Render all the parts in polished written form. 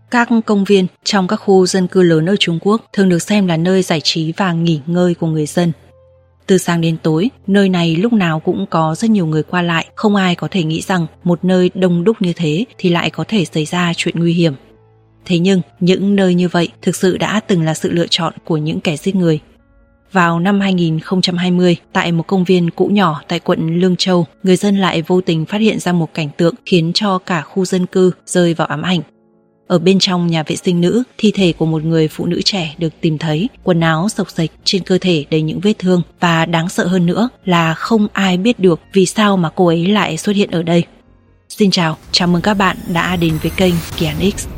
Các công viên trong các khu dân cư lớn ở Trung Quốc thường được xem là nơi giải trí và nghỉ ngơi của người dân. Từ sáng đến tối, nơi này lúc nào cũng có rất nhiều người qua lại, không ai có thể nghĩ rằng một nơi đông đúc như thế thì lại có thể xảy ra chuyện nguy hiểm. Thế nhưng, những nơi như vậy thực sự đã từng là sự lựa chọn của những kẻ giết người. Vào năm 2020, tại một công viên cũ nhỏ tại quận Lương Châu, người dân lại vô tình phát hiện ra một cảnh tượng khiến cho cả khu dân cư rơi vào ám ảnh. Ở bên trong nhà vệ sinh nữ, thi thể của một người phụ nữ trẻ được tìm thấy, quần áo xộc xệch, trên cơ thể đầy những vết thương, và đáng sợ hơn nữa là không ai biết được vì sao mà cô ấy lại xuất hiện ở đây. Xin chào mừng các bạn đã đến với kênh Kian X.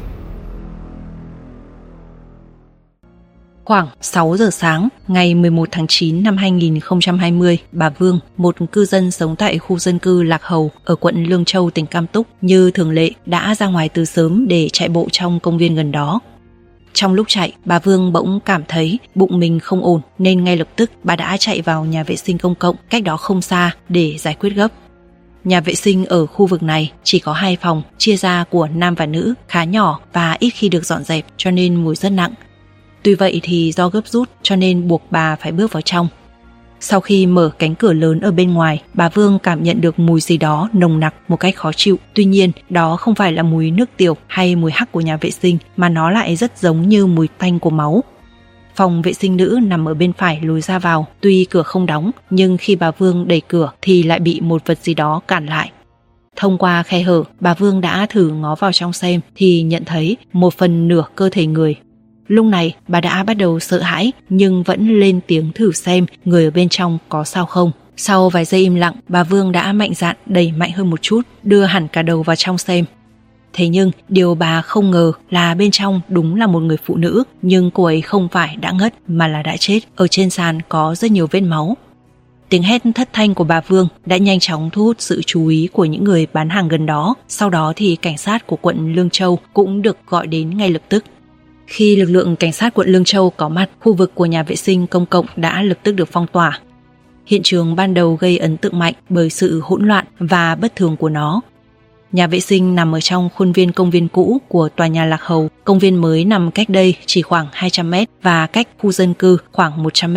Khoảng 6 giờ sáng, ngày 11 tháng 9 năm 2020, bà Vương, một cư dân sống tại khu dân cư Lạc Hầu ở quận Lương Châu, tỉnh Cam Túc, như thường lệ đã ra ngoài từ sớm để chạy bộ trong công viên gần đó. Trong lúc chạy, bà Vương bỗng cảm thấy bụng mình không ổn nên ngay lập tức bà đã chạy vào nhà vệ sinh công cộng cách đó không xa để giải quyết gấp. Nhà vệ sinh ở khu vực này chỉ có 2 phòng, chia ra của nam và nữ, khá nhỏ và ít khi được dọn dẹp cho nên mùi rất nặng. Tuy vậy thì do gấp rút cho nên buộc bà phải bước vào trong. Sau khi mở cánh cửa lớn ở bên ngoài, bà Vương cảm nhận được mùi gì đó nồng nặc một cách khó chịu. Tuy nhiên, đó không phải là mùi nước tiểu hay mùi hắc của nhà vệ sinh, mà nó lại rất giống như mùi tanh của máu. Phòng vệ sinh nữ nằm ở bên phải lối ra vào, tuy cửa không đóng, nhưng khi bà Vương đẩy cửa thì lại bị một vật gì đó cản lại. Thông qua khe hở, bà Vương đã thử ngó vào trong xem thì nhận thấy một phần nửa cơ thể người. Lúc này bà đã bắt đầu sợ hãi nhưng vẫn lên tiếng thử xem người ở bên trong có sao không. Sau vài giây im lặng, bà Vương đã mạnh dạn đẩy mạnh hơn một chút, đưa hẳn cả đầu vào trong xem. Thế nhưng điều bà không ngờ là bên trong đúng là một người phụ nữ, nhưng cô ấy không phải đã ngất mà là đã chết. Ở trên sàn có rất nhiều vết máu. Tiếng hét thất thanh của bà Vương đã nhanh chóng thu hút sự chú ý của những người bán hàng gần đó. Sau đó thì cảnh sát của quận Lương Châu cũng được gọi đến ngay lập tức. Khi lực lượng cảnh sát quận Lương Châu có mặt, khu vực của nhà vệ sinh công cộng đã lập tức được phong tỏa. Hiện trường ban đầu gây ấn tượng mạnh bởi sự hỗn loạn và bất thường của nó. Nhà vệ sinh nằm ở trong khuôn viên công viên cũ của tòa nhà Lạc Hầu. Công viên mới nằm cách đây chỉ khoảng 200 m và cách khu dân cư khoảng 100 m.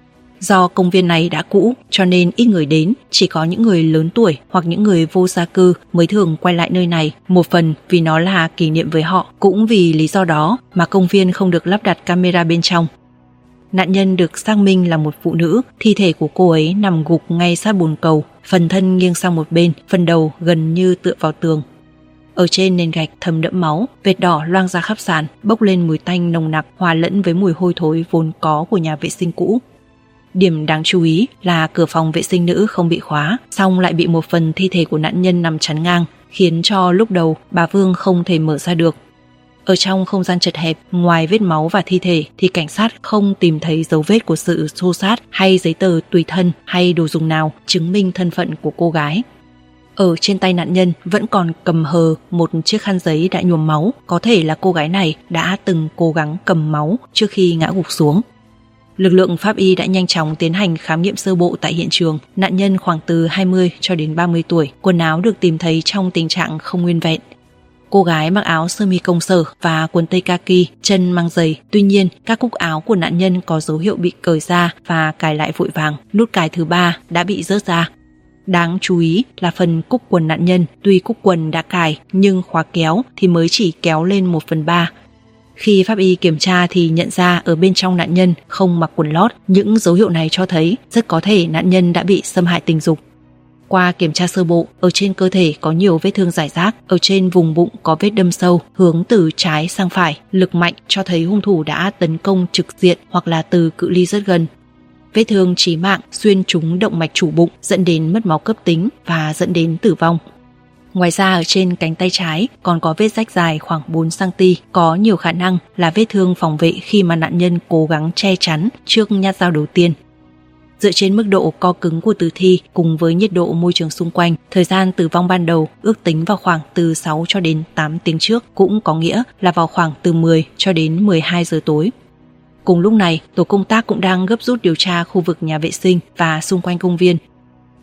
Do công viên này đã cũ cho nên ít người đến, chỉ có những người lớn tuổi hoặc những người vô gia cư mới thường quay lại nơi này, một phần vì nó là kỷ niệm với họ, cũng vì lý do đó mà công viên không được lắp đặt camera bên trong. Nạn nhân được xác minh là một phụ nữ, thi thể của cô ấy nằm gục ngay sát bồn cầu, phần thân nghiêng sang một bên, phần đầu gần như tựa vào tường. Ở trên nền gạch thấm đẫm máu, vệt đỏ loang ra khắp sàn, bốc lên mùi tanh nồng nặc hòa lẫn với mùi hôi thối vốn có của nhà vệ sinh cũ. Điểm đáng chú ý là cửa phòng vệ sinh nữ không bị khóa, song lại bị một phần thi thể của nạn nhân nằm chắn ngang, khiến cho lúc đầu bà Vương không thể mở ra được. Ở trong không gian chật hẹp, ngoài vết máu và thi thể thì cảnh sát không tìm thấy dấu vết của sự xô xát hay giấy tờ tùy thân hay đồ dùng nào chứng minh thân phận của cô gái. Ở trên tay nạn nhân vẫn còn cầm hờ một chiếc khăn giấy đã nhuộm máu, có thể là cô gái này đã từng cố gắng cầm máu trước khi ngã gục xuống. Lực lượng pháp y đã nhanh chóng tiến hành khám nghiệm sơ bộ tại hiện trường. Nạn nhân khoảng từ 20 cho đến 30 tuổi, quần áo được tìm thấy trong tình trạng không nguyên vẹn. Cô gái mặc áo sơ mi công sở và quần tây kaki, chân mang giày. Tuy nhiên, các cúc áo của nạn nhân có dấu hiệu bị cởi ra và cài lại vội vàng. Nút cài thứ 3 đã bị rớt ra. Đáng chú ý là phần cúc quần nạn nhân, tuy cúc quần đã cài nhưng khóa kéo thì mới chỉ kéo lên 1/3. Khi pháp y kiểm tra thì nhận ra ở bên trong nạn nhân không mặc quần lót. Những dấu hiệu này cho thấy rất có thể nạn nhân đã bị xâm hại tình dục. Qua kiểm tra sơ bộ, ở trên cơ thể có nhiều vết thương rải rác, ở trên vùng bụng có vết đâm sâu hướng từ trái sang phải, lực mạnh cho thấy hung thủ đã tấn công trực diện hoặc là từ cự ly rất gần. Vết thương chí mạng xuyên trúng động mạch chủ bụng dẫn đến mất máu cấp tính và dẫn đến tử vong. Ngoài ra ở trên cánh tay trái còn có vết rách dài khoảng 4 cm, có nhiều khả năng là vết thương phòng vệ khi mà nạn nhân cố gắng che chắn trước nhát dao đầu tiên. Dựa trên mức độ co cứng của tử thi cùng với nhiệt độ môi trường xung quanh, thời gian tử vong ban đầu ước tính vào khoảng từ 6 cho đến 8 tiếng trước, cũng có nghĩa là vào khoảng từ 10 cho đến 12 giờ tối. Cùng lúc này, tổ công tác cũng đang gấp rút điều tra khu vực nhà vệ sinh và xung quanh công viên.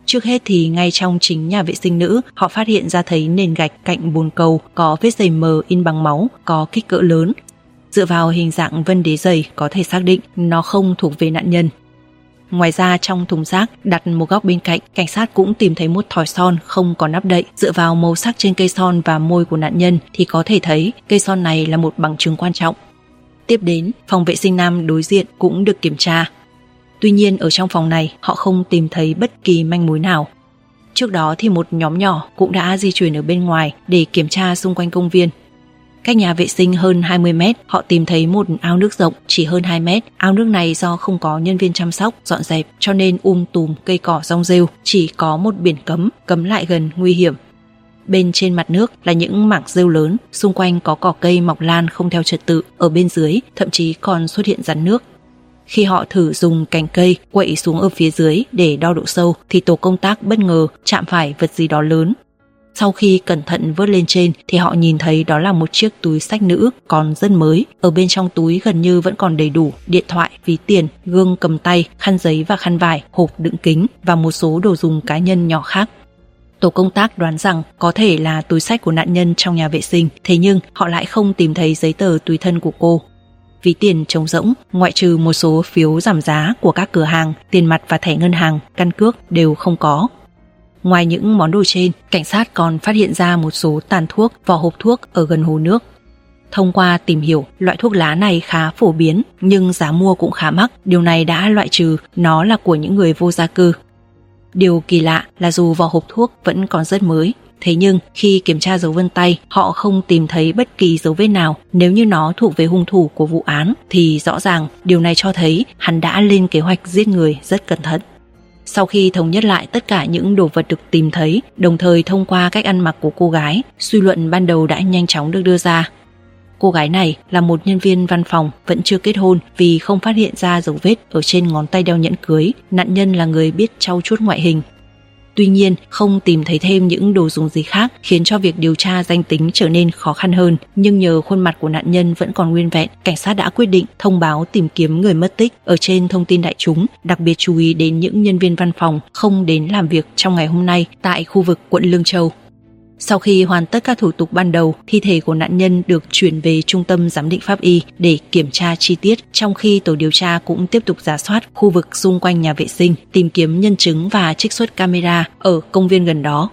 Trước hết thì ngay trong chính nhà vệ sinh nữ, họ phát hiện ra thấy nền gạch cạnh bồn cầu có vết giày mờ in bằng máu, có kích cỡ lớn. Dựa vào hình dạng vân đế giày có thể xác định nó không thuộc về nạn nhân. Ngoài ra trong thùng rác đặt một góc bên cạnh, cảnh sát cũng tìm thấy một thỏi son không có nắp đậy. Dựa vào màu sắc trên cây son và môi của nạn nhân thì có thể thấy cây son này là một bằng chứng quan trọng. Tiếp đến, phòng vệ sinh nam đối diện cũng được kiểm tra. Tuy nhiên ở trong phòng này họ không tìm thấy bất kỳ manh mối nào. Trước đó thì một nhóm nhỏ cũng đã di chuyển ở bên ngoài để kiểm tra xung quanh công viên. Cách nhà vệ sinh hơn 20 mét, họ tìm thấy một ao nước rộng chỉ hơn 2 mét. Ao nước này do không có nhân viên chăm sóc, dọn dẹp cho nên tùm cây cỏ rong rêu, chỉ có một biển cấm lại gần nguy hiểm. Bên trên mặt nước là những mảng rêu lớn, xung quanh có cỏ cây mọc lan không theo trật tự, ở bên dưới thậm chí còn xuất hiện rắn nước. Khi họ thử dùng cành cây quậy xuống ở phía dưới để đo độ sâu thì tổ công tác bất ngờ chạm phải vật gì đó lớn. Sau khi cẩn thận vớt lên trên thì họ nhìn thấy đó là một chiếc túi xách nữ còn rất mới. Ở bên trong túi gần như vẫn còn đầy đủ điện thoại, ví tiền, gương cầm tay, khăn giấy và khăn vải, hộp đựng kính và một số đồ dùng cá nhân nhỏ khác. Tổ công tác đoán rằng có thể là túi xách của nạn nhân trong nhà vệ sinh, thế nhưng họ lại không tìm thấy giấy tờ tùy thân của cô. Ví tiền trống rỗng, ngoại trừ một số phiếu giảm giá của các cửa hàng, tiền mặt và thẻ ngân hàng, căn cước đều không có. Ngoài những món đồ trên, cảnh sát còn phát hiện ra một số tàn thuốc, vỏ hộp thuốc ở gần hồ nước. Thông qua tìm hiểu, loại thuốc lá này khá phổ biến nhưng giá mua cũng khá mắc, điều này đã loại trừ nó là của những người vô gia cư. Điều kỳ lạ là dù vỏ hộp thuốc vẫn còn rất mới, thế nhưng khi kiểm tra dấu vân tay, họ không tìm thấy bất kỳ dấu vết nào. Nếu như nó thuộc về hung thủ của vụ án thì rõ ràng điều này cho thấy hắn đã lên kế hoạch giết người rất cẩn thận. Sau khi thống nhất lại tất cả những đồ vật được tìm thấy, đồng thời thông qua cách ăn mặc của cô gái, suy luận ban đầu đã nhanh chóng được đưa ra. Cô gái này là một nhân viên văn phòng, vẫn chưa kết hôn vì không phát hiện ra dấu vết ở trên ngón tay đeo nhẫn cưới. Nạn nhân là người biết trau chuốt ngoại hình. Tuy nhiên, không tìm thấy thêm những đồ dùng gì khác khiến cho việc điều tra danh tính trở nên khó khăn hơn. Nhưng nhờ khuôn mặt của nạn nhân vẫn còn nguyên vẹn, cảnh sát đã quyết định thông báo tìm kiếm người mất tích ở trên thông tin đại chúng, đặc biệt chú ý đến những nhân viên văn phòng không đến làm việc trong ngày hôm nay tại khu vực quận Lương Châu. Sau khi hoàn tất các thủ tục ban đầu, thi thể của nạn nhân được chuyển về trung tâm giám định pháp y để kiểm tra chi tiết, trong khi tổ điều tra cũng tiếp tục rà soát khu vực xung quanh nhà vệ sinh, tìm kiếm nhân chứng và trích xuất camera ở công viên gần đó.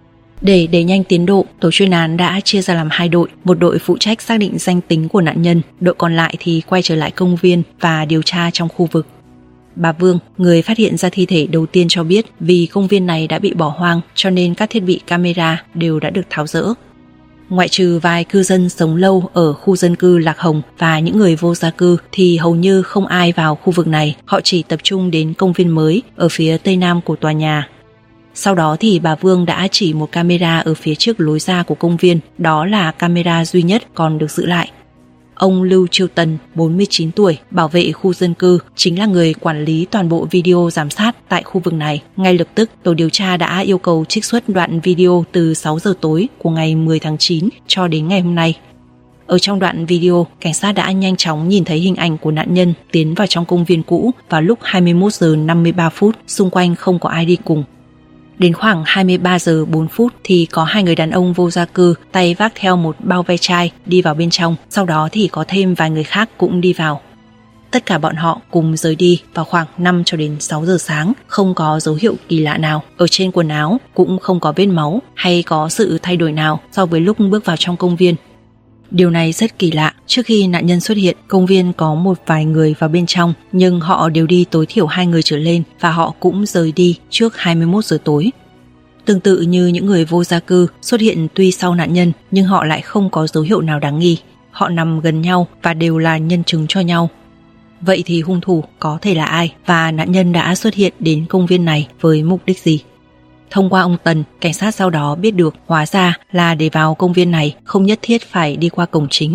Để đẩy nhanh tiến độ, tổ chuyên án đã chia ra làm 2 đội, một đội phụ trách xác định danh tính của nạn nhân, đội còn lại thì quay trở lại công viên và điều tra trong khu vực. Bà Vương, người phát hiện ra thi thể đầu tiên cho biết vì công viên này đã bị bỏ hoang cho nên các thiết bị camera đều đã được tháo dỡ. Ngoại trừ vài cư dân sống lâu ở khu dân cư Lạc Hồng và những người vô gia cư thì hầu như không ai vào khu vực này, họ chỉ tập trung đến công viên mới ở phía tây nam của tòa nhà. Sau đó thì bà Vương đã chỉ một camera ở phía trước lối ra của công viên, đó là camera duy nhất còn được giữ lại. Ông Lưu Chiêu Tần, 49 tuổi, bảo vệ khu dân cư, chính là người quản lý toàn bộ video giám sát tại khu vực này. Ngay lập tức, tổ điều tra đã yêu cầu trích xuất đoạn video từ 6 giờ tối của ngày 10 tháng 9 cho đến ngày hôm nay. Ở trong đoạn video, cảnh sát đã nhanh chóng nhìn thấy hình ảnh của nạn nhân tiến vào trong công viên cũ vào lúc 21 giờ 53 phút, xung quanh không có ai đi cùng. Đến khoảng 23 giờ 4 phút thì có 2 người đàn ông vô gia cư tay vác theo một bao ve chai đi vào bên trong, sau đó thì có thêm vài người khác cũng đi vào. Tất cả bọn họ cùng rời đi vào khoảng 5 cho đến 6 giờ sáng, không có dấu hiệu kỳ lạ nào. Ở trên quần áo cũng không có vết máu hay có sự thay đổi nào so với lúc bước vào trong công viên. Điều này rất kỳ lạ, trước khi nạn nhân xuất hiện, công viên có một vài người vào bên trong, nhưng họ đều đi tối thiểu 2 người trở lên và họ cũng rời đi trước 21 giờ tối. Tương tự như những người vô gia cư xuất hiện tuy sau nạn nhân nhưng họ lại không có dấu hiệu nào đáng nghi. Họ nằm gần nhau và đều là nhân chứng cho nhau. Vậy thì hung thủ có thể là ai và nạn nhân đã xuất hiện đến công viên này với mục đích gì? Thông qua ông Tần, cảnh sát sau đó biết được hóa ra là để vào công viên này không nhất thiết phải đi qua cổng chính.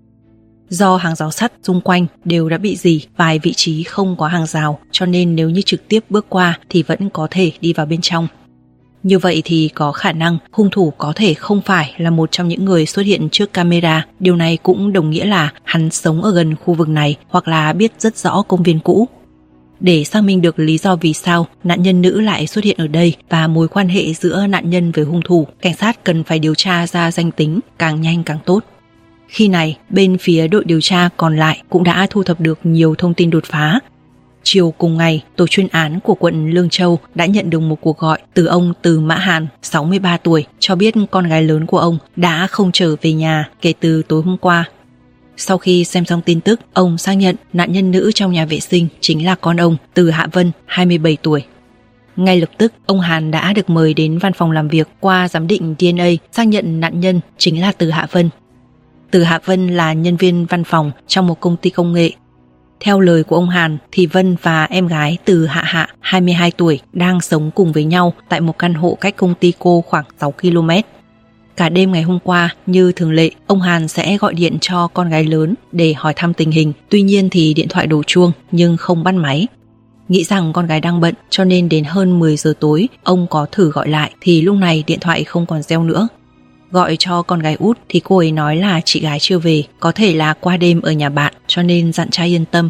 Do hàng rào sắt xung quanh đều đã bị rỉ, vài vị trí không có hàng rào cho nên nếu như trực tiếp bước qua thì vẫn có thể đi vào bên trong. Như vậy thì có khả năng hung thủ có thể không phải là một trong những người xuất hiện trước camera. Điều này cũng đồng nghĩa là hắn sống ở gần khu vực này hoặc là biết rất rõ công viên cũ. để xác minh được lý do vì sao nạn nhân nữ lại xuất hiện ở đây và mối quan hệ giữa nạn nhân với hung thủ. Cảnh sát cần phải điều tra ra danh tính càng nhanh càng tốt. Khi này, bên phía đội điều tra còn lại cũng đã thu thập được nhiều thông tin đột phá. Chiều cùng ngày, tổ chuyên án của quận Lương Châu đã nhận được một cuộc gọi từ ông Từ Mã Hàn, 63 tuổi, cho biết con gái lớn của ông đã không trở về nhà kể từ tối hôm qua. Sau khi xem xong tin tức, ông xác nhận nạn nhân nữ trong nhà vệ sinh chính là con ông, Từ Hạ Vân, 27 tuổi. Ngay lập tức, ông Hàn đã được mời đến văn phòng làm việc. Qua giám định DNA, xác nhận nạn nhân chính là Từ Hạ Vân. Từ Hạ Vân là nhân viên văn phòng trong một công ty công nghệ. Theo lời của ông Hàn thì Vân và em gái Từ Hạ, 22 tuổi, đang sống cùng với nhau tại một căn hộ cách công ty cô khoảng 6 km. Cả đêm ngày hôm qua, như thường lệ, ông Hàn sẽ gọi điện cho con gái lớn để hỏi thăm tình hình. Tuy nhiên thì điện thoại đổ chuông nhưng không bắt máy. Nghĩ rằng con gái đang bận cho nên đến hơn 10 giờ tối, ông có thử gọi lại thì lúc này điện thoại không còn reo nữa. Gọi cho con gái út thì cô ấy nói là chị gái chưa về, có thể là qua đêm ở nhà bạn, cho nên dặn trai yên tâm.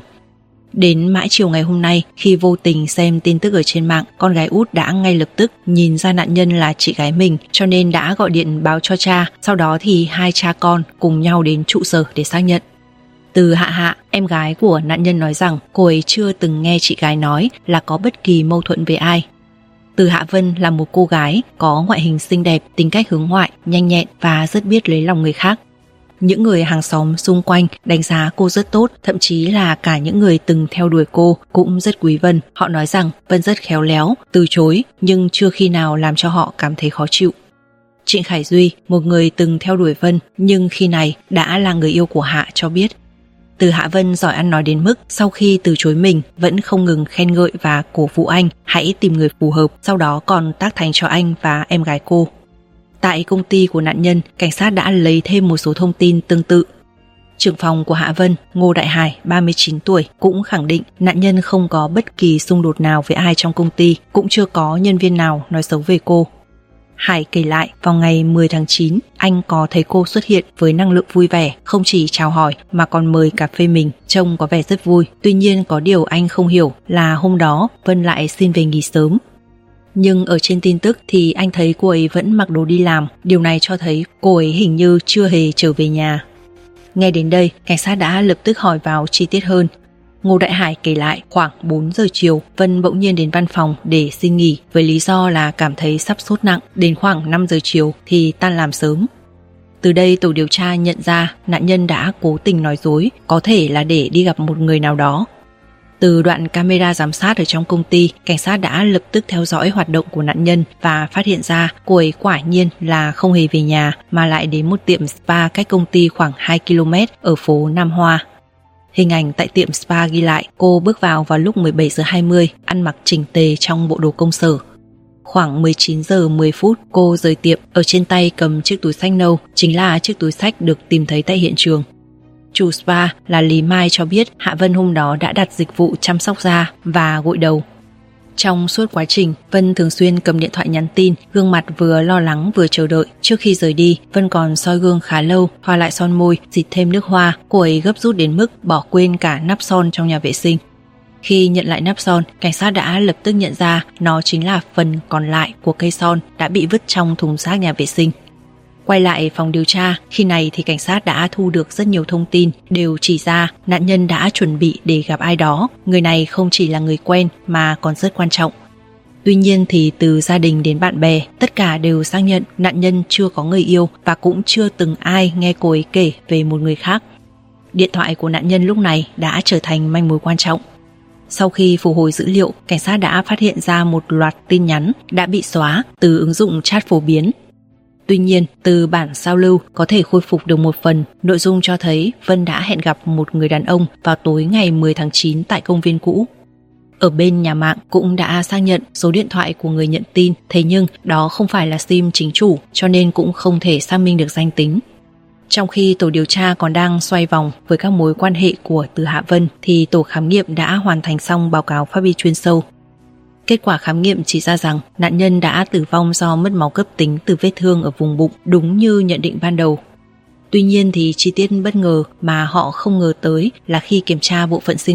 Đến mãi chiều ngày hôm nay, khi vô tình xem tin tức ở trên mạng, con gái út đã ngay lập tức nhìn ra nạn nhân là chị gái mình, cho nên đã gọi điện báo cho cha. Sau đó thì hai cha con cùng nhau đến trụ sở để xác nhận. Từ Hạ, em gái của nạn nhân nói rằng cô ấy chưa từng nghe chị gái nói là có bất kỳ mâu thuẫn với ai. Từ Hạ Vân là một cô gái có ngoại hình xinh đẹp, tính cách hướng ngoại, nhanh nhẹn và rất biết lấy lòng người khác. Những người hàng xóm xung quanh đánh giá cô rất tốt, thậm chí là cả những người từng theo đuổi cô cũng rất quý Vân. Họ nói rằng Vân rất khéo léo, từ chối nhưng chưa khi nào làm cho họ cảm thấy khó chịu. Trịnh Khải Duy, một người từng theo đuổi Vân nhưng khi này đã là người yêu của Hạ, cho biết Từ Hạ Vân giỏi ăn nói đến mức sau khi từ chối mình vẫn không ngừng khen ngợi và cổ vũ anh hãy tìm người phù hợp, sau đó còn tác thành cho anh và em gái cô. Tại công ty của nạn nhân, cảnh sát đã lấy thêm một số thông tin tương tự. Trưởng phòng của Hạ Vân, Ngô Đại Hải, 39 tuổi, cũng khẳng định nạn nhân không có bất kỳ xung đột nào với ai trong công ty, cũng chưa có nhân viên nào nói xấu về cô. Hải kể lại, vào ngày 10 tháng 9, anh có thấy cô xuất hiện với năng lượng vui vẻ, không chỉ chào hỏi mà còn mời cà phê mình, trông có vẻ rất vui. Tuy nhiên có điều anh không hiểu là hôm đó Vân lại xin về nghỉ sớm. Nhưng ở trên tin tức thì anh thấy cô ấy vẫn mặc đồ đi làm, điều này cho thấy cô ấy hình như chưa hề trở về nhà. Nghe đến đây, cảnh sát đã lập tức hỏi vào chi tiết hơn. Ngô Đại Hải kể lại khoảng 4 giờ chiều, Vân bỗng nhiên đến văn phòng để xin nghỉ với lý do là cảm thấy sắp sốt nặng, đến khoảng 5 giờ chiều thì tan làm sớm. Từ đây tổ điều tra nhận ra nạn nhân đã cố tình nói dối, có thể là để đi gặp một người nào đó. Từ đoạn camera giám sát ở trong công ty, cảnh sát đã lập tức theo dõi hoạt động của nạn nhân và phát hiện ra cô ấy quả nhiên là không hề về nhà mà lại đến một tiệm spa cách công ty khoảng 2 km ở phố Nam Hoa. Hình ảnh tại tiệm spa ghi lại cô bước vào lúc 17 giờ 20, ăn mặc chỉnh tề trong bộ đồ công sở. Khoảng 19 giờ 10 phút, cô rời tiệm, ở trên tay cầm chiếc túi xách nâu, chính là chiếc túi xách được tìm thấy tại hiện trường. Chủ spa là Lý Mai cho biết Hạ Vân hôm đó đã đặt dịch vụ chăm sóc da và gội đầu. Trong suốt quá trình, Vân thường xuyên cầm điện thoại nhắn tin, gương mặt vừa lo lắng vừa chờ đợi. Trước khi rời đi, Vân còn soi gương khá lâu, thoa lại son môi, xịt thêm nước hoa. Cô ấy gấp rút đến mức bỏ quên cả nắp son trong nhà vệ sinh. Khi nhận lại nắp son, cảnh sát đã lập tức nhận ra nó chính là phần còn lại của cây son đã bị vứt trong thùng rác nhà vệ sinh. Quay lại phòng điều tra, khi này thì cảnh sát đã thu được rất nhiều thông tin, đều chỉ ra nạn nhân đã chuẩn bị để gặp ai đó. Người này không chỉ là người quen mà còn rất quan trọng. Tuy nhiên thì từ gia đình đến bạn bè, tất cả đều xác nhận nạn nhân chưa có người yêu và cũng chưa từng ai nghe cô ấy kể về một người khác. Điện thoại của nạn nhân lúc này đã trở thành manh mối quan trọng. Sau khi phục hồi dữ liệu, cảnh sát đã phát hiện ra một loạt tin nhắn đã bị xóa từ ứng dụng chat phổ biến. Tuy nhiên, từ bản sao lưu có thể khôi phục được một phần, nội dung cho thấy Vân đã hẹn gặp một người đàn ông vào tối ngày 10 tháng 9 tại công viên cũ. Ở bên nhà mạng cũng đã xác nhận số điện thoại của người nhận tin, thế nhưng đó không phải là SIM chính chủ, cho nên cũng không thể xác minh được danh tính. Trong khi tổ điều tra còn đang xoay vòng với các mối quan hệ của Từ Hạ Vân, thì tổ khám nghiệm đã hoàn thành xong báo cáo pháp y chuyên sâu. Kết quả khám nghiệm chỉ ra rằng nạn nhân đã tử vong do mất máu cấp tính từ vết thương ở vùng bụng, đúng như nhận định ban đầu. Tuy nhiên thì chi tiết bất ngờ mà họ không ngờ tới là khi kiểm tra bộ phận sinh dục,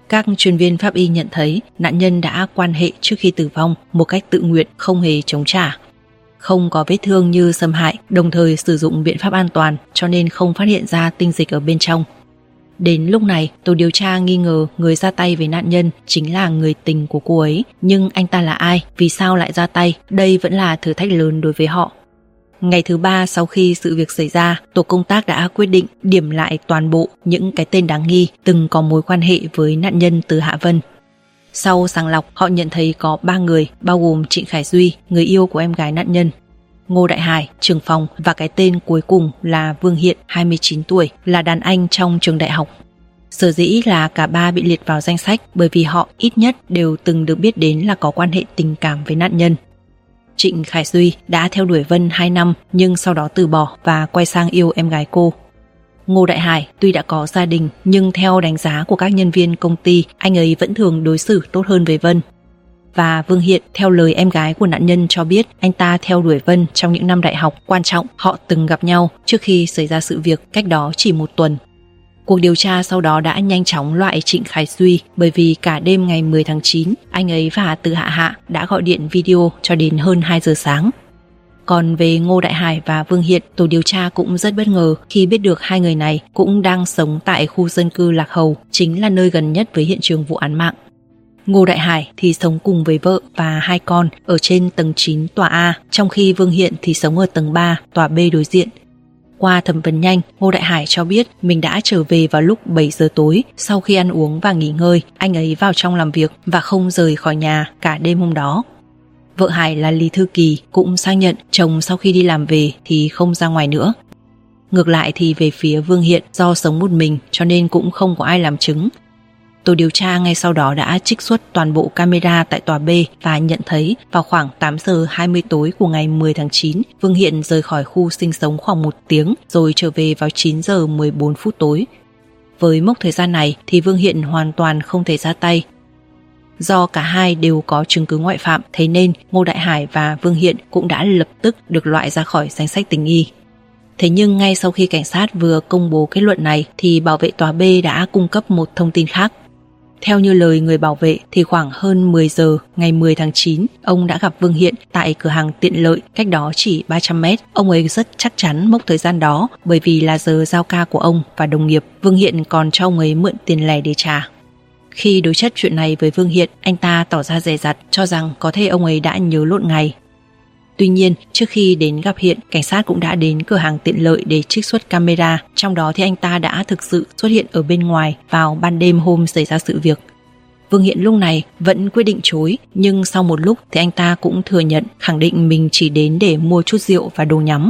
Các chuyên viên pháp y nhận thấy nạn nhân đã quan hệ trước khi tử vong một cách tự nguyện, không hề chống trả. Không có vết thương như xâm hại, đồng thời sử dụng biện pháp an toàn cho nên không phát hiện ra tinh dịch ở bên trong. Đến lúc này, tổ điều tra nghi ngờ người ra tay với nạn nhân chính là người tình của cô ấy. Nhưng anh ta là ai? Vì sao lại ra tay? Đây vẫn là thử thách lớn đối với họ. Ngày thứ 3 sau khi sự việc xảy ra, tổ công tác đã quyết định điểm lại toàn bộ những cái tên đáng nghi từng có mối quan hệ với nạn nhân Từ Hạ Vân. Sau sàng lọc, họ nhận thấy có 3 người, bao gồm Trịnh Khải Duy, người yêu của em gái nạn nhân, Ngô Đại Hải, trưởng phòng, và cái tên cuối cùng là Vương Hiện, 29 tuổi, là đàn anh trong trường đại học. Sở dĩ là cả 3 bị liệt vào danh sách bởi vì họ ít nhất đều từng được biết đến là có quan hệ tình cảm với nạn nhân. Trịnh Khải Duy đã theo đuổi Vân 2 năm nhưng sau đó từ bỏ và quay sang yêu em gái cô. Ngô Đại Hải tuy đã có gia đình nhưng theo đánh giá của các nhân viên công ty, anh ấy vẫn thường đối xử tốt hơn với Vân. Và Vương Hiện, theo lời em gái của nạn nhân cho biết, anh ta theo đuổi Vân trong những năm đại học. Quan trọng, họ từng gặp nhau trước khi xảy ra sự việc, cách đó chỉ 1 tuần. Cuộc điều tra sau đó đã nhanh chóng loại Trịnh Khải Duy bởi vì cả đêm ngày 10 tháng 9, anh ấy và Từ Hạ đã gọi điện video cho đến hơn 2 giờ sáng. Còn về Ngô Đại Hải và Vương Hiện, tổ điều tra cũng rất bất ngờ khi biết được 2 người này cũng đang sống tại khu dân cư Lạc Hầu, chính là nơi gần nhất với hiện trường vụ án mạng. Ngô Đại Hải thì sống cùng với vợ và 2 con ở trên tầng 9 tòa A, trong khi Vương Hiện thì sống ở tầng 3, tòa B đối diện. Qua thẩm vấn nhanh, Ngô Đại Hải cho biết mình đã trở về vào lúc 7 giờ tối. Sau khi ăn uống và nghỉ ngơi, anh ấy vào trong làm việc và không rời khỏi nhà cả đêm hôm đó. Vợ Hải là Lý Thư Kỳ cũng xác nhận chồng sau khi đi làm về thì không ra ngoài nữa. Ngược lại thì về phía Vương Hiện, do sống một mình cho nên cũng không có ai làm chứng. Tổ điều tra ngay sau đó đã trích xuất toàn bộ camera tại tòa B và nhận thấy vào khoảng 8 giờ 20 tối của ngày 10 tháng 9, Vương Hiện rời khỏi khu sinh sống khoảng 1 tiếng rồi trở về vào 9 giờ 14 phút tối. Với mốc thời gian này thì Vương Hiện hoàn toàn không thể ra tay. Do cả hai đều có chứng cứ ngoại phạm, thế nên Ngô Đại Hải và Vương Hiện cũng đã lập tức được loại ra khỏi danh sách tình nghi. Thế nhưng ngay sau khi cảnh sát vừa công bố kết luận này thì bảo vệ tòa B đã cung cấp một thông tin khác. Theo như lời người bảo vệ thì khoảng hơn 10 giờ ngày 10 tháng 9, ông đã gặp Vương Hiện tại cửa hàng tiện lợi cách đó chỉ 300 mét. Ông ấy rất chắc chắn mốc thời gian đó bởi vì là giờ giao ca của ông và đồng nghiệp. Vương Hiện còn cho ông ấy mượn tiền lẻ để trả. Khi đối chất chuyện này với Vương Hiện, anh ta tỏ ra dè dặt, cho rằng có thể ông ấy đã nhớ lộn ngày. Tuy nhiên, trước khi đến gặp Hiện, cảnh sát cũng đã đến cửa hàng tiện lợi để trích xuất camera, trong đó thì anh ta đã thực sự xuất hiện ở bên ngoài vào ban đêm hôm xảy ra sự việc. Vương Hiện lúc này vẫn quyết định chối, nhưng sau một lúc thì anh ta cũng thừa nhận, khẳng định mình chỉ đến để mua chút rượu và đồ nhắm.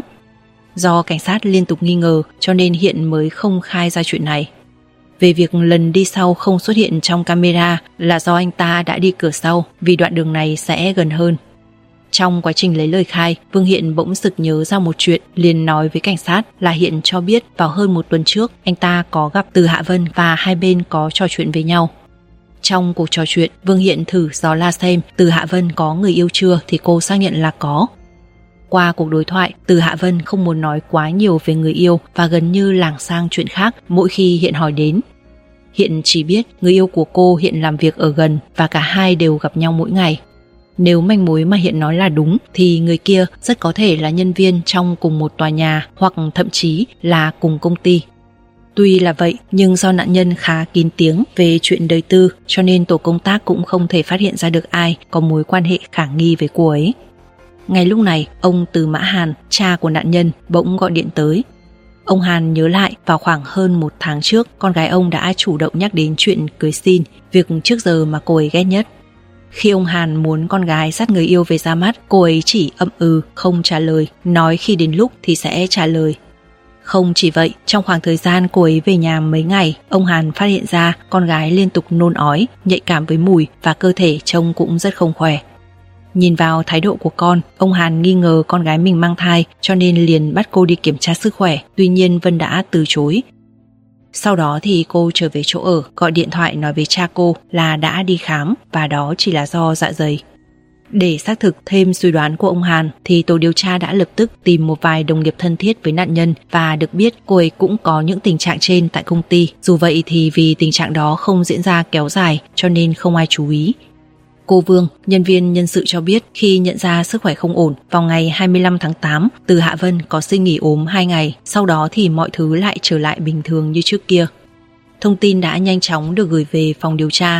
Do cảnh sát liên tục nghi ngờ cho nên Hiện mới không khai ra chuyện này. Về việc lần đi sau không xuất hiện trong camera là do anh ta đã đi cửa sau vì đoạn đường này sẽ gần hơn. Trong quá trình lấy lời khai, Vương Hiện bỗng sực nhớ ra một chuyện, liền nói với cảnh sát là Hiện cho biết vào hơn 1 tuần trước anh ta có gặp Từ Hạ Vân và hai bên có trò chuyện với nhau. Trong cuộc trò chuyện, Vương Hiện thử dò la xem Từ Hạ Vân có người yêu chưa thì cô xác nhận là có. Qua cuộc đối thoại, Từ Hạ Vân không muốn nói quá nhiều về người yêu và gần như lảng sang chuyện khác mỗi khi Hiện hỏi đến. Hiện chỉ biết người yêu của cô hiện làm việc ở gần và cả hai đều gặp nhau mỗi ngày. Nếu manh mối mà Hiện nói là đúng thì người kia rất có thể là nhân viên trong cùng một tòa nhà hoặc thậm chí là cùng công ty. Tuy là vậy nhưng do nạn nhân khá kín tiếng về chuyện đời tư cho nên tổ công tác cũng không thể phát hiện ra được ai có mối quan hệ khả nghi với cô ấy. Ngay lúc này, ông Từ Mã Hàn, cha của nạn nhân, bỗng gọi điện tới. Ông Hàn nhớ lại vào khoảng hơn 1 tháng trước, con gái ông đã chủ động nhắc đến chuyện cưới xin, việc trước giờ mà cô ấy ghét nhất. Khi ông Hàn muốn con gái dắt người yêu về ra mắt, cô ấy chỉ ậm ừ, không trả lời, nói khi đến lúc thì sẽ trả lời. Không chỉ vậy, trong khoảng thời gian cô ấy về nhà mấy ngày, ông Hàn phát hiện ra con gái liên tục nôn ói, nhạy cảm với mùi và cơ thể trông cũng rất không khỏe. Nhìn vào thái độ của con, ông Hàn nghi ngờ con gái mình mang thai cho nên liền bắt cô đi kiểm tra sức khỏe, tuy nhiên Vân đã từ chối. Sau đó thì cô trở về chỗ ở, gọi điện thoại nói với cha cô là đã đi khám và đó chỉ là do dạ dày. Để xác thực thêm suy đoán của ông Hàn thì tổ điều tra đã lập tức tìm một vài đồng nghiệp thân thiết với nạn nhân và được biết cô ấy cũng có những tình trạng trên tại công ty. Dù vậy thì vì tình trạng đó không diễn ra kéo dài cho nên không ai chú ý. Cô Vương, nhân viên nhân sự cho biết khi nhận ra sức khỏe không ổn, vào ngày 25 tháng 8, Từ Hạ Vân có xin nghỉ ốm 2 ngày, sau đó thì mọi thứ lại trở lại bình thường như trước kia. Thông tin đã nhanh chóng được gửi về phòng điều tra.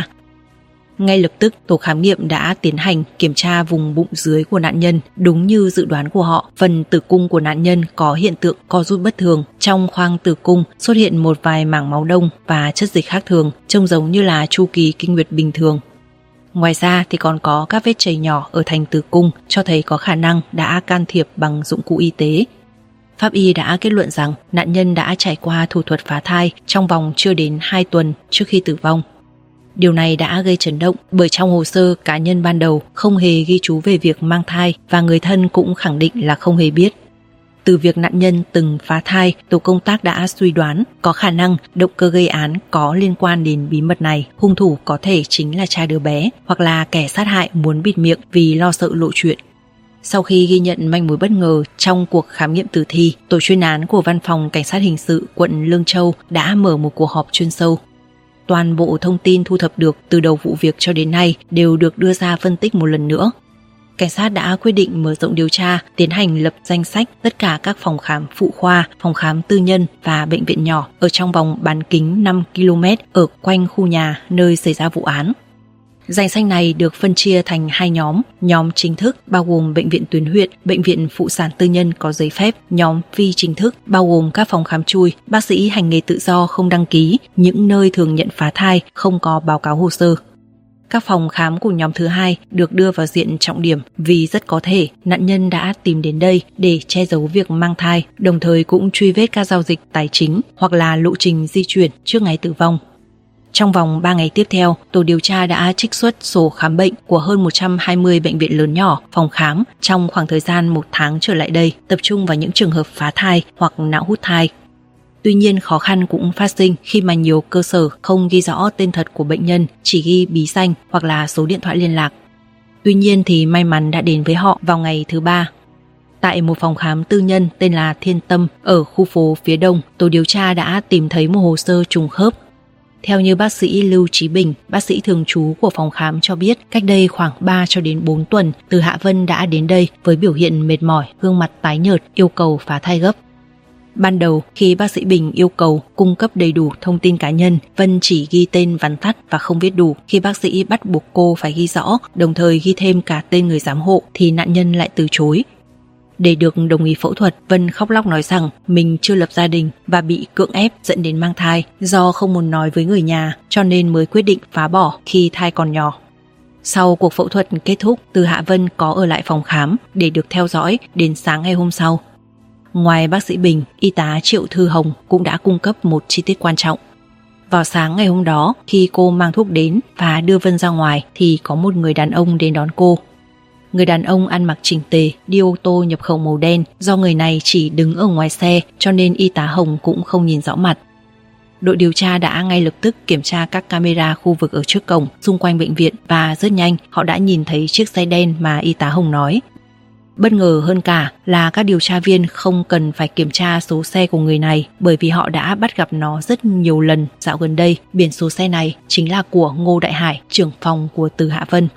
Ngay lập tức, tổ khám nghiệm đã tiến hành kiểm tra vùng bụng dưới của nạn nhân. Đúng như dự đoán của họ, phần tử cung của nạn nhân có hiện tượng co rút bất thường. Trong khoang tử cung xuất hiện một vài mảng máu đông và chất dịch khác thường, trông giống như là chu kỳ kinh nguyệt bình thường. Ngoài ra thì còn có các vết chảy nhỏ ở thành tử cung cho thấy có khả năng đã can thiệp bằng dụng cụ y tế. Pháp y đã kết luận rằng nạn nhân đã trải qua thủ thuật phá thai trong vòng chưa đến 2 tuần trước khi tử vong. Điều này đã gây chấn động bởi trong hồ sơ cá nhân ban đầu không hề ghi chú về việc mang thai và người thân cũng khẳng định là không hề biết. Từ việc nạn nhân từng phá thai, tổ công tác đã suy đoán có khả năng động cơ gây án có liên quan đến bí mật này. Hung thủ có thể chính là cha đứa bé hoặc là kẻ sát hại muốn bịt miệng vì lo sợ lộ chuyện. Sau khi ghi nhận manh mối bất ngờ trong cuộc khám nghiệm tử thi, tổ chuyên án của Văn phòng Cảnh sát Hình sự quận Lương Châu đã mở một cuộc họp chuyên sâu. Toàn bộ thông tin thu thập được từ đầu vụ việc cho đến nay đều được đưa ra phân tích một lần nữa. Cảnh sát đã quyết định mở rộng điều tra, tiến hành lập danh sách tất cả các phòng khám phụ khoa, phòng khám tư nhân và bệnh viện nhỏ ở trong vòng bán kính 5 km ở quanh khu nhà nơi xảy ra vụ án. Danh sách này được phân chia thành 2 nhóm. Nhóm chính thức bao gồm bệnh viện tuyến huyện, bệnh viện phụ sản tư nhân có giấy phép. Nhóm phi chính thức bao gồm các phòng khám chui, bác sĩ hành nghề tự do không đăng ký, những nơi thường nhận phá thai không có báo cáo hồ sơ. Các phòng khám của nhóm thứ 2 được đưa vào diện trọng điểm vì rất có thể nạn nhân đã tìm đến đây để che giấu việc mang thai, đồng thời cũng truy vết các giao dịch tài chính hoặc là lộ trình di chuyển trước ngày tử vong. Trong vòng 3 ngày tiếp theo, tổ điều tra đã trích xuất sổ khám bệnh của hơn 120 bệnh viện lớn nhỏ, phòng khám trong khoảng thời gian 1 tháng trở lại đây, tập trung vào những trường hợp phá thai hoặc não hút thai. Tuy nhiên khó khăn cũng phát sinh khi mà nhiều cơ sở không ghi rõ tên thật của bệnh nhân, chỉ ghi bí danh hoặc là số điện thoại liên lạc. Tuy nhiên thì may mắn đã đến với họ vào ngày thứ 3. Tại một phòng khám tư nhân tên là Thiên Tâm ở khu phố phía đông, tổ điều tra đã tìm thấy một hồ sơ trùng khớp. Theo như bác sĩ Lưu Chí Bình, bác sĩ thường trú của phòng khám cho biết, cách đây khoảng 3 cho đến 4 tuần, Từ Hạ Vân đã đến đây với biểu hiện mệt mỏi, gương mặt tái nhợt, yêu cầu phá thai gấp. Ban đầu, khi bác sĩ Bình yêu cầu cung cấp đầy đủ thông tin cá nhân, Vân chỉ ghi tên vắn tắt và không viết đủ. Khi bác sĩ bắt buộc cô phải ghi rõ, đồng thời ghi thêm cả tên người giám hộ, thì nạn nhân lại từ chối. Để được đồng ý phẫu thuật, Vân khóc lóc nói rằng mình chưa lập gia đình và bị cưỡng ép dẫn đến mang thai. Do không muốn nói với người nhà cho nên mới quyết định phá bỏ khi thai còn nhỏ. Sau cuộc phẫu thuật kết thúc, Từ Hạ Vân có ở lại phòng khám để được theo dõi đến sáng ngày hôm sau. Ngoài bác sĩ Bình, y tá Triệu Thư Hồng cũng đã cung cấp một chi tiết quan trọng. Vào sáng ngày hôm đó, khi cô mang thuốc đến và đưa Vân ra ngoài thì có một người đàn ông đến đón cô. Người đàn ông ăn mặc chỉnh tề, đi ô tô nhập khẩu màu đen, do người này chỉ đứng ở ngoài xe cho nên y tá Hồng cũng không nhìn rõ mặt. Đội điều tra đã ngay lập tức kiểm tra các camera khu vực ở trước cổng, xung quanh bệnh viện và rất nhanh họ đã nhìn thấy chiếc xe đen mà y tá Hồng nói. Bất ngờ hơn cả là các điều tra viên không cần phải kiểm tra số xe của người này bởi vì họ đã bắt gặp nó rất nhiều lần dạo gần đây. Biển số xe này chính là của Ngô Đại Hải, trưởng phòng của Từ Hạ Vân.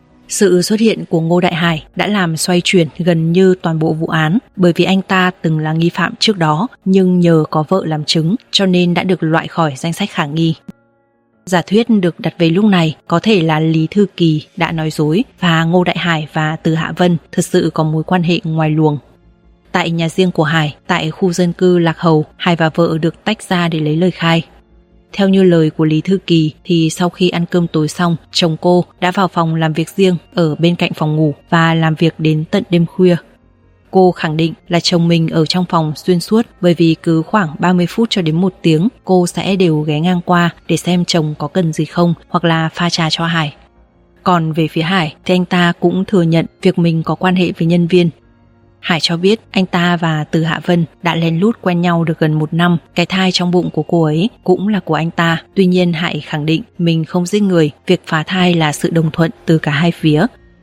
Sự xuất hiện của Ngô Đại Hải đã làm xoay chuyển gần như toàn bộ vụ án bởi vì anh ta từng là nghi phạm trước đó nhưng nhờ có vợ làm chứng cho nên đã được loại khỏi danh sách khả nghi. Giả thuyết được đặt về lúc này có thể là Lý Thư Kỳ đã nói dối và Ngô Đại Hải và Từ Hạ Vân thực sự có mối quan hệ ngoài luồng. Tại nhà riêng của Hải, tại khu dân cư Lạc Hầu, Hải và vợ được tách ra để lấy lời khai. Theo như lời của Lý Thư Kỳ thì sau khi ăn cơm tối xong, chồng cô đã vào phòng làm việc riêng ở bên cạnh phòng ngủ và làm việc đến tận đêm khuya. Cô khẳng định là chồng mình ở trong phòng xuyên suốt bởi vì cứ khoảng 30 phút cho đến 1 tiếng cô sẽ đều ghé ngang qua để xem chồng có cần gì không hoặc là pha trà cho Hải. Còn về phía Hải thì anh ta cũng thừa nhận việc mình có quan hệ với nhân viên. Hải cho biết anh ta và Từ Hạ Vân đã lén lút quen nhau được gần 1 năm, cái thai trong bụng của cô ấy cũng là của anh ta. Tuy nhiên Hải khẳng định mình không giết người, việc phá thai là sự đồng thuận từ cả hai phía.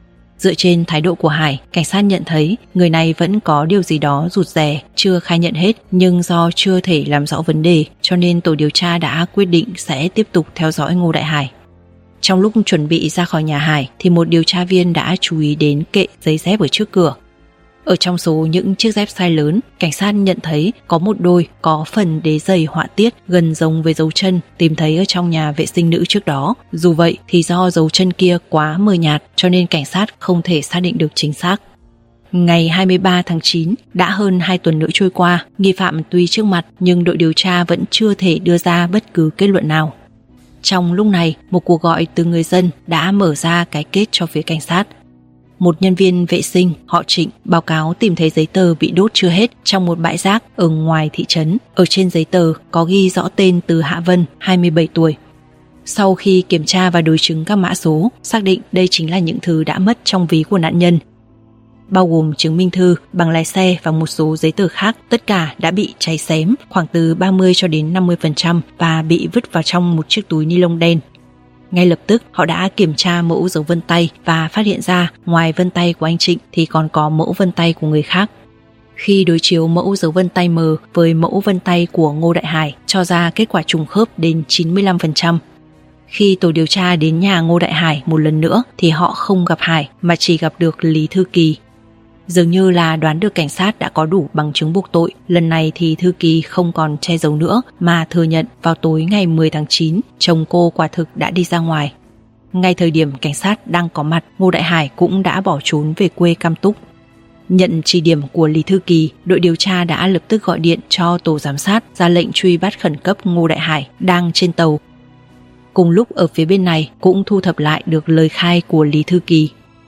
Dựa trên thái độ của Hải, cảnh sát nhận thấy người này vẫn có điều gì đó rụt rè, chưa khai nhận hết, nhưng do chưa thể làm rõ vấn đề cho nên tổ điều tra đã quyết định sẽ tiếp tục theo dõi Ngô Đại Hải. Trong lúc chuẩn bị ra khỏi nhà Hải thì một điều tra viên đã chú ý đến kệ giày dép ở trước cửa. Ở trong số những chiếc dép size lớn, cảnh sát nhận thấy có một đôi có phần đế giày họa tiết gần giống với dấu chân tìm thấy ở trong nhà vệ sinh nữ trước đó. Dù vậy thì do dấu chân kia quá mờ nhạt cho nên cảnh sát không thể xác định được chính xác. Ngày 23 tháng 9, đã hơn 2 tuần nữa trôi qua, nghi phạm tuy trước mặt nhưng đội điều tra vẫn chưa thể đưa ra bất cứ kết luận nào. Trong lúc này, một cuộc gọi từ người dân đã mở ra cái kết cho phía cảnh sát. Một nhân viên vệ sinh họ Trịnh báo cáo tìm thấy giấy tờ bị đốt chưa hết trong một bãi rác ở ngoài thị trấn. Ở trên giấy tờ có ghi rõ tên Từ Hạ Vân, 27 tuổi. Sau khi kiểm tra và đối chứng các mã số, xác định đây chính là những thứ đã mất trong ví của nạn nhân, bao gồm chứng minh thư, bằng lái xe và một số giấy tờ khác. Tất cả đã bị cháy xém khoảng từ 30 cho đến 50% và bị vứt vào trong một chiếc túi ni lông đen. Ngay lập tức họ đã kiểm tra mẫu dấu vân tay và phát hiện ra ngoài vân tay của anh Trịnh thì còn có mẫu vân tay của người khác. Khi đối chiếu mẫu dấu vân tay mờ với mẫu vân tay của Ngô Đại Hải cho ra kết quả trùng khớp đến 95%. Khi tổ điều tra đến nhà Ngô Đại Hải một lần nữa thì họ không gặp Hải mà chỉ gặp được Lý Thư Kỳ. Dường như là đoán được cảnh sát đã có đủ bằng chứng buộc tội, lần này thì Thư Kỳ không còn che giấu nữa mà thừa nhận vào tối ngày 10 tháng 9, chồng cô quả thực đã đi ra ngoài. Ngay thời điểm cảnh sát đang có mặt, Ngô Đại Hải cũng đã bỏ trốn về quê Cam Túc. Nhận chỉ điểm của Lý Thư Kỳ, đội điều tra đã lập tức gọi điện cho tổ giám sát ra lệnh truy bắt khẩn cấp Ngô Đại Hải đang trên tàu. Cùng lúc ở phía bên này cũng thu thập lại được lời khai của Lý Thư Kỳ.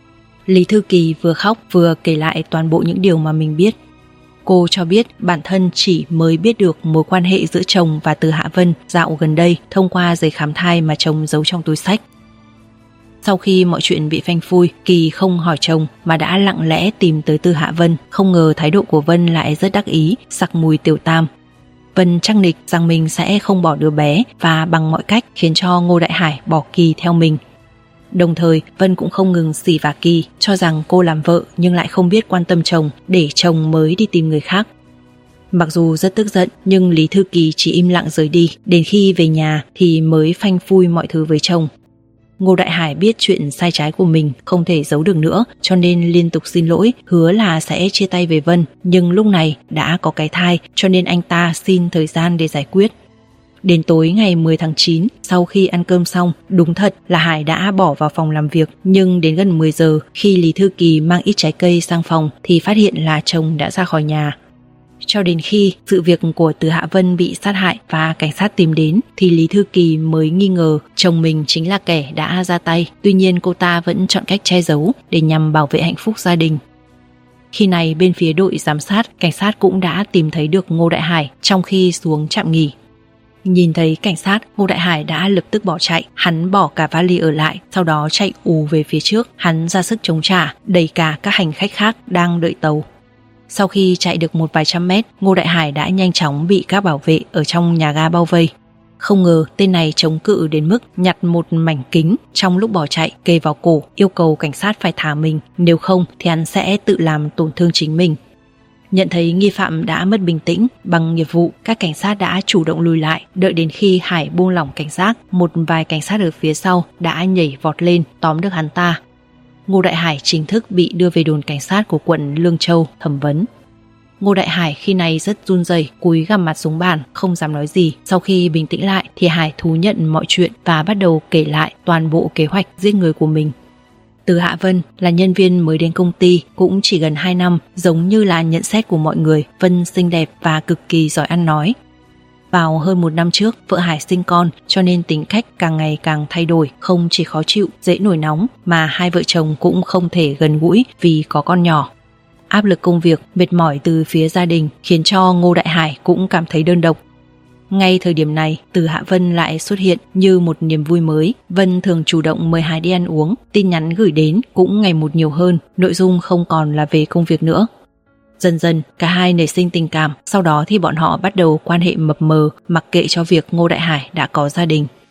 Lý Thư Kỳ vừa khóc vừa kể lại toàn bộ những điều mà mình biết. Cô cho biết bản thân chỉ mới biết được mối quan hệ giữa chồng và Từ Hạ Vân dạo gần đây thông qua giấy khám thai mà chồng giấu trong túi xách. Sau khi mọi chuyện bị phanh phui, Kỳ không hỏi chồng mà đã lặng lẽ tìm tới Từ Hạ Vân. Không ngờ thái độ của Vân lại rất đắc ý, sặc mùi tiểu tam. Vân chắc nịch rằng mình sẽ không bỏ đứa bé và bằng mọi cách khiến cho Ngô Đại Hải bỏ Kỳ theo mình. Đồng thời Vân cũng không ngừng xỉ vả Kỳ, cho rằng cô làm vợ nhưng lại không biết quan tâm chồng, để chồng mới đi tìm người khác. Mặc dù rất tức giận nhưng Lý Thư Kỳ chỉ im lặng rời đi, đến khi về nhà thì mới phanh phui mọi thứ với chồng. Ngô Đại Hải biết chuyện sai trái của mình không thể giấu được nữa cho nên liên tục xin lỗi, hứa là sẽ chia tay với Vân, nhưng lúc này đã có cái thai cho nên anh ta xin thời gian để giải quyết. Đến tối ngày 10 tháng 9, sau khi ăn cơm xong, đúng thật là Hải đã bỏ vào phòng làm việc, nhưng đến gần 10 giờ khi Lý Thư Kỳ mang ít trái cây sang phòng thì phát hiện là chồng đã ra khỏi nhà. Cho đến khi sự việc của Từ Hạ Vân bị sát hại và cảnh sát tìm đến thì Lý Thư Kỳ mới nghi ngờ chồng mình chính là kẻ đã ra tay. Tuy nhiên cô ta vẫn chọn cách che giấu để nhằm bảo vệ hạnh phúc gia đình. Khi này bên phía đội giám sát, cảnh sát cũng đã tìm thấy được Ngô Đại Hải trong khi xuống trạm nghỉ. Nhìn thấy cảnh sát, Ngô Đại Hải đã lập tức bỏ chạy. Hắn bỏ cả vali ở lại, sau đó chạy ù về phía trước. Hắn ra sức chống trả, đẩy cả các hành khách khác đang đợi tàu. Sau khi chạy được một vài trăm mét, Ngô Đại Hải đã nhanh chóng bị các bảo vệ ở trong nhà ga bao vây. Không ngờ tên này chống cự đến mức nhặt một mảnh kính trong lúc bỏ chạy kề vào cổ, yêu cầu cảnh sát phải thả mình, nếu không thì hắn sẽ tự làm tổn thương chính mình. Nhận thấy nghi phạm đã mất bình tĩnh, bằng nghiệp vụ, các cảnh sát đã chủ động lùi lại, đợi đến khi Hải buông lỏng cảnh giác, một vài cảnh sát ở phía sau đã nhảy vọt lên tóm được hắn ta. Ngô Đại Hải chính thức bị đưa về đồn cảnh sát của quận Lương Châu thẩm vấn. Ngô Đại Hải khi này rất run rẩy, cúi gằm mặt xuống bàn, không dám nói gì. Sau khi bình tĩnh lại thì Hải thú nhận mọi chuyện và bắt đầu kể lại toàn bộ kế hoạch giết người của mình. Từ Hạ Vân là nhân viên mới đến công ty, cũng chỉ gần 2 năm, giống như là nhận xét của mọi người, Vân xinh đẹp và cực kỳ giỏi ăn nói. Vào hơn 1 năm trước, vợ Hải sinh con cho nên tính cách càng ngày càng thay đổi, không chỉ khó chịu, dễ nổi nóng mà hai vợ chồng cũng không thể gần gũi vì có con nhỏ. Áp lực công việc, mệt mỏi từ phía gia đình khiến cho Ngô Đại Hải cũng cảm thấy đơn độc. Ngay thời điểm này, Từ Hạ Vân lại xuất hiện như một niềm vui mới. Vân thường chủ động mời Hải đi ăn uống, tin nhắn gửi đến cũng ngày một nhiều hơn, nội dung không còn là về công việc nữa. Dần dần, cả hai nảy sinh tình cảm, sau đó thì bọn họ bắt đầu quan hệ mập mờ, mặc kệ cho việc Ngô Đại Hải đã có gia đình.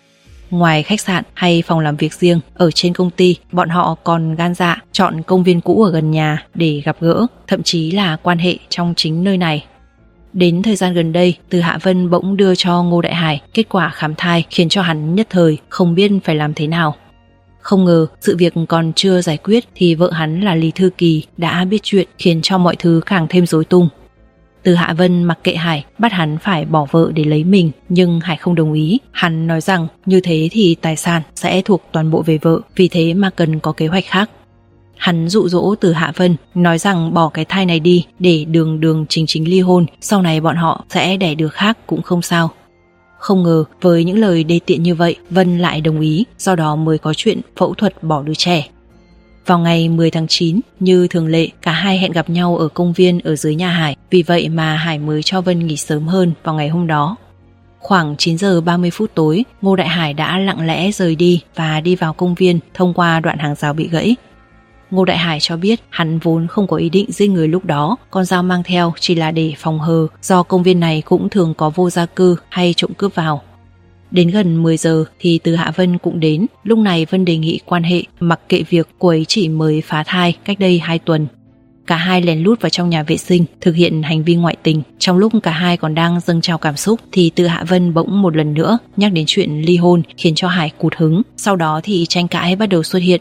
Ngoài khách sạn hay phòng làm việc riêng ở trên công ty, bọn họ còn gan dạ chọn công viên cũ ở gần nhà để gặp gỡ, thậm chí là quan hệ trong chính nơi này. Đến thời gian gần đây, Từ Hạ Vân bỗng đưa cho Ngô Đại Hải kết quả khám thai khiến cho hắn nhất thời không biết phải làm thế nào. Không ngờ sự việc còn chưa giải quyết thì vợ hắn là Lý Thư Kỳ đã biết chuyện, khiến cho mọi thứ càng thêm rối tung. Từ Hạ Vân mặc kệ Hải, bắt hắn phải bỏ vợ để lấy mình, nhưng Hải không đồng ý. Hắn nói rằng như thế thì tài sản sẽ thuộc toàn bộ về vợ, vì thế mà cần có kế hoạch khác. Hắn dụ dỗ Từ Hạ Vân, nói rằng bỏ cái thai này đi để đường chính ly hôn, sau này bọn họ sẽ đẻ đứa khác cũng không sao. Không ngờ với những lời đê tiện như vậy, Vân lại đồng ý, do đó mới có chuyện phẫu thuật bỏ đứa trẻ. Vào ngày 10 tháng 9, như thường lệ, cả hai hẹn gặp nhau ở công viên ở dưới nhà Hải, vì vậy mà Hải mới cho Vân nghỉ sớm hơn vào ngày hôm đó. Khoảng 9 giờ 30 phút tối, Ngô Đại Hải đã lặng lẽ rời đi và đi vào công viên thông qua đoạn hàng rào bị gãy. Ngô Đại Hải cho biết hắn vốn không có ý định giết người lúc đó, con dao mang theo chỉ là để phòng hờ, do công viên này cũng thường có vô gia cư hay trộm cướp vào. Đến gần 10 giờ thì Từ Hạ Vân cũng đến, lúc này Vân đề nghị quan hệ, mặc kệ việc cô ấy chỉ mới phá thai cách đây 2 tuần. Cả hai lén lút vào trong nhà vệ sinh, thực hiện hành vi ngoại tình. Trong lúc cả hai còn đang dâng trào cảm xúc thì Từ Hạ Vân bỗng một lần nữa nhắc đến chuyện ly hôn, khiến cho Hải cụt hứng, sau đó thì tranh cãi bắt đầu xuất hiện.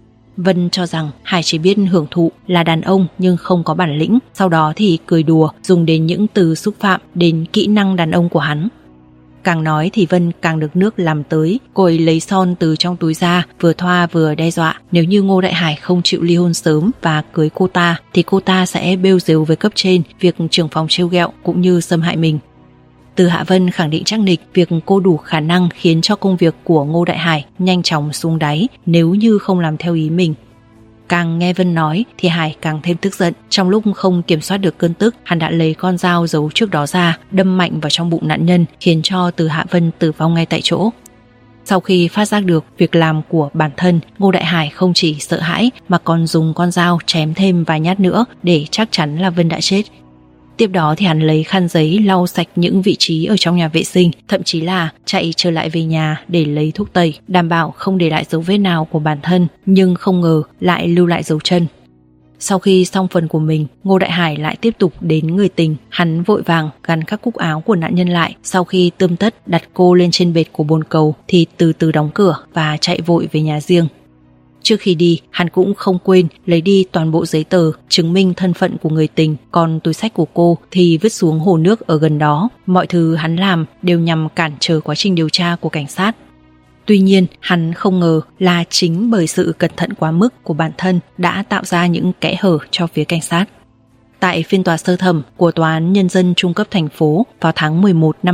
Vân cho rằng Hải chỉ biết hưởng thụ, là đàn ông nhưng không có bản lĩnh, sau đó thì cười đùa, dùng đến những từ xúc phạm đến kỹ năng đàn ông của hắn. Càng nói thì Vân càng được nước làm tới, cô ấy lấy son từ trong túi ra, vừa thoa vừa đe dọa, nếu như Ngô Đại Hải không chịu ly hôn sớm và cưới cô ta thì cô ta sẽ bêu rếu với cấp trên việc trưởng phòng trêu ghẹo cũng như xâm hại mình. Từ Hạ Vân khẳng định chắc nịch việc cô đủ khả năng khiến cho công việc của Ngô Đại Hải nhanh chóng xuống đáy nếu như không làm theo ý mình. Càng nghe Vân nói thì Hải càng thêm tức giận. Trong lúc không kiểm soát được cơn tức, hắn đã lấy con dao giấu trước đó ra, đâm mạnh vào trong bụng nạn nhân, khiến cho Từ Hạ Vân tử vong ngay tại chỗ. Sau khi phát giác được việc làm của bản thân, Ngô Đại Hải không chỉ sợ hãi mà còn dùng con dao chém thêm vài nhát nữa để chắc chắn là Vân đã chết. Tiếp đó thì hắn lấy khăn giấy lau sạch những vị trí ở trong nhà vệ sinh, thậm chí là chạy trở lại về nhà để lấy thuốc tẩy, đảm bảo không để lại dấu vết nào của bản thân, nhưng không ngờ lại lưu lại dấu chân. Sau khi xong phần của mình, Ngô Đại Hải lại tiếp tục đến người tình. Hắn vội vàng gắn các cúc áo của nạn nhân lại, sau khi tươm tất đặt cô lên trên bệt của bồn cầu thì từ từ đóng cửa và chạy vội về nhà riêng. Trước khi đi, hắn cũng không quên lấy đi toàn bộ giấy tờ chứng minh thân phận của người tình, còn túi xách của cô thì vứt xuống hồ nước ở gần đó. Mọi thứ hắn làm đều nhằm cản trở quá trình điều tra của cảnh sát. Tuy nhiên, hắn không ngờ là chính bởi sự cẩn thận quá mức của bản thân đã tạo ra những kẽ hở cho phía cảnh sát. Tại phiên tòa sơ thẩm của Tòa án Nhân dân Trung cấp thành phố vào tháng 11 năm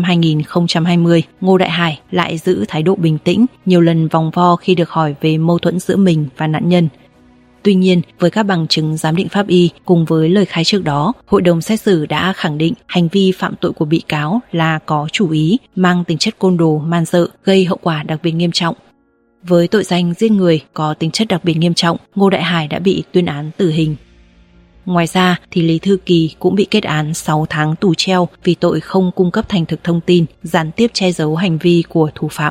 2020, Ngô Đại Hải lại giữ thái độ bình tĩnh, nhiều lần vòng vo khi được hỏi về mâu thuẫn giữa mình và nạn nhân. Tuy nhiên, với các bằng chứng giám định pháp y cùng với lời khai trước đó, hội đồng xét xử đã khẳng định hành vi phạm tội của bị cáo là có chủ ý, mang tính chất côn đồ, man dợ, gây hậu quả đặc biệt nghiêm trọng. Với tội danh giết người có tính chất đặc biệt nghiêm trọng, Ngô Đại Hải đã bị tuyên án tử hình. Ngoài ra thì Lý Thư Kỳ cũng bị kết án 6 tháng tù treo vì tội không cung cấp thành thực thông tin, gián tiếp che giấu hành vi của thủ phạm.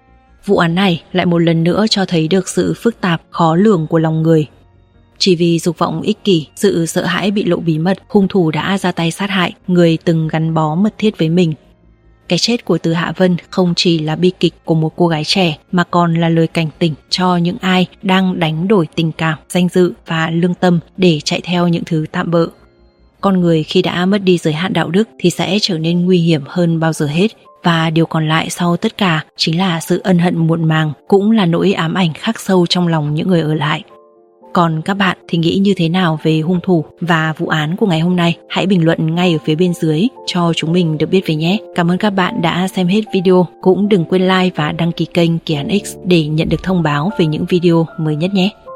Vụ án này lại một lần nữa cho thấy được sự phức tạp, khó lường của lòng người. Chỉ vì dục vọng ích kỷ, sự sợ hãi bị lộ bí mật, hung thủ đã ra tay sát hại người từng gắn bó mật thiết với mình. Cái chết của Từ Hạ Vân không chỉ là bi kịch của một cô gái trẻ mà còn là lời cảnh tỉnh cho những ai đang đánh đổi tình cảm, danh dự và lương tâm để chạy theo những thứ tạm bợ. Con người khi đã mất đi giới hạn đạo đức thì sẽ trở nên nguy hiểm hơn bao giờ hết, và điều còn lại sau tất cả chính là sự ân hận muộn màng, cũng là nỗi ám ảnh khắc sâu trong lòng những người ở lại. Còn các bạn thì nghĩ như thế nào về hung thủ và vụ án của ngày hôm nay? Hãy bình luận ngay ở phía bên dưới cho chúng mình được biết về nhé. Cảm ơn các bạn đã xem hết video. Cũng đừng quên like và đăng ký kênh Kỳ Án X để nhận được thông báo về những video mới nhất nhé.